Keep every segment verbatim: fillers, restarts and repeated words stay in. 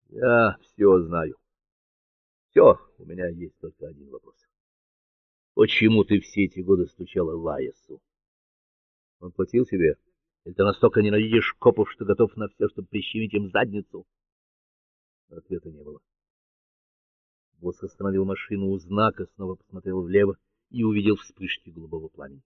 Я все знаю. Все, у меня есть только один вопрос. Почему ты все эти годы стучала Лаесу? Он платил тебе? Или ты настолько ненавидишь копов, что готов на все, чтобы прищемить им задницу? Ответа не было. Босс остановил машину у знака, снова посмотрел влево и увидел вспышки голубого пламени.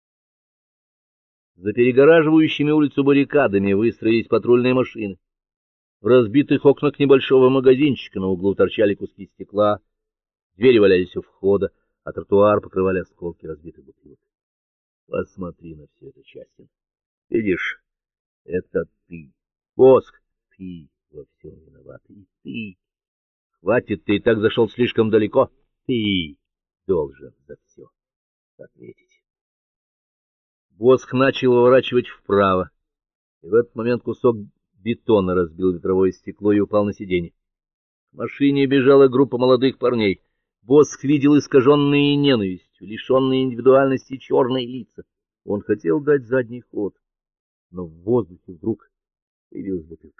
За перегораживающими улицу баррикадами выстроились патрульные машины. В разбитых окнах небольшого магазинчика на углу торчали куски стекла, двери валялись у входа, а тротуар покрывали осколки разбитых бутылок. Посмотри на все это, Частин. Видишь, это ты. Боск, ты во всем виноват. И ты. Хватит, ты и так зашел слишком далеко. Ты должен за все ответить. Боск начал выворачивать вправо, и в этот момент кусок бетона разбил ветровое стекло и упал на сиденье. К машине бежала группа молодых парней. Боск видел искаженные ненавистью, лишенные индивидуальности черные лица. Он хотел дать задний ход, но в воздухе вдруг появилась бутылка.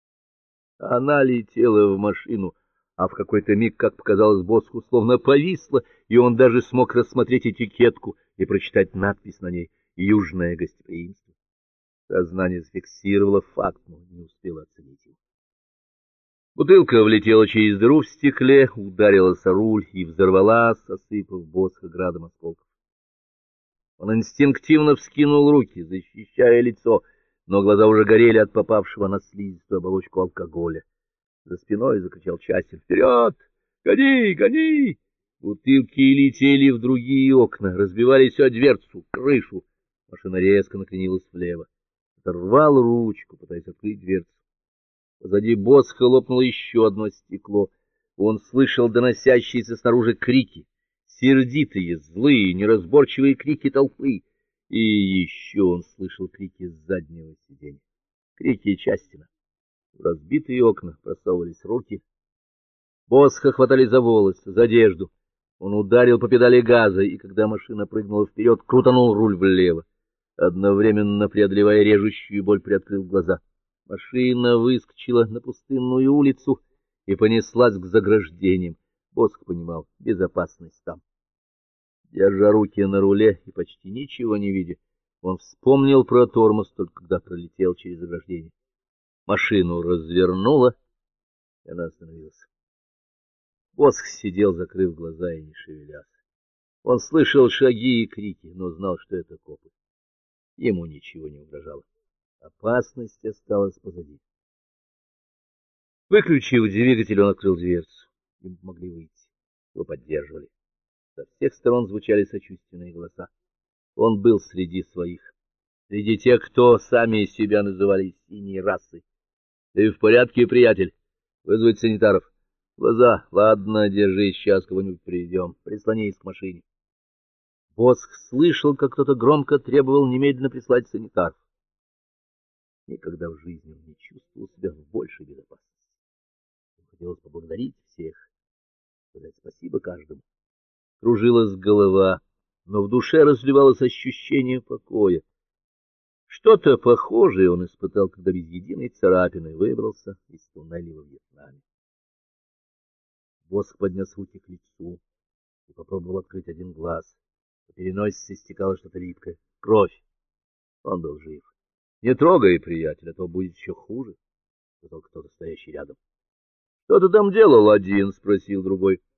Она летела в машину, а в какой-то миг, как показалось Боску, словно повисла, и он даже смог рассмотреть этикетку и прочитать надпись на ней «Южное гостеприимство». Сознание зафиксировало факт, но не успело оценить его. Бутылка влетела через дыру в стекле, ударилась о руль и взорвалась, осыпав Боска градом осколков. Он инстинктивно вскинул руки, защищая лицо, но глаза уже горели от попавшего на слизистую оболочку алкоголя. За спиной закричал Частин: «Вперед! Гони, гони!» Бутылки летели в другие окна, разбивались о дверцу, крышу. Машина резко накренилась влево. Оторвал ручку, пытаясь открыть дверцу. Позади Боска лопнуло еще одно стекло. Он слышал доносящиеся снаружи крики, сердитые, злые, неразборчивые крики толпы. И еще он слышал крики с заднего сиденья, крики Частина. В разбитые окна просовывались руки. Боска хватали за волосы, за одежду. Он ударил по педали газа, и когда машина прыгнула вперед, крутанул руль влево. Одновременно преодолевая режущую боль, приоткрыл глаза. Машина выскочила на пустынную улицу и понеслась к заграждениям. Боск понимал, безопасность там. Держа руки на руле и почти ничего не видя, он вспомнил про тормоз, только когда пролетел через заграждение. Машину развернуло, и она остановилась. Боск сидел, закрыв глаза и не шевелясь. Он слышал шаги и крики, но знал, что это копы. Ему ничего не угрожало. Опасность осталась позади. Выключив двигатель, он открыл дверцу. Им помогли выйти. Его поддерживали. Со всех сторон звучали сочувственные голоса. Он был среди своих, среди тех, кто сами себя называли синей расой. — Ты в порядке, приятель? Вызвать санитаров. — Глаза. Ладно, держись, сейчас кого-нибудь приведем. Прислонись к машине. Боск слышал, как кто-то громко требовал немедленно прислать санитаров. Никогда в жизни он не чувствовал себя в большей безопасности. Ему хотелось поблагодарить всех, сказать спасибо каждому. Кружилась голова, но в душе разливалось ощущение покоя. Что-то похожее он испытал, когда без единой царапины выбрался из туннеля во Вьетнаме. Боск поднес руки к лицу и попробовал открыть один глаз. По переносице стекало что-то липкое. Кровь. Он был жив. — Не трогай, приятель, а то будет еще хуже, — сказал кто-то, стоящий рядом. — Что ты там делал один? — спросил другой.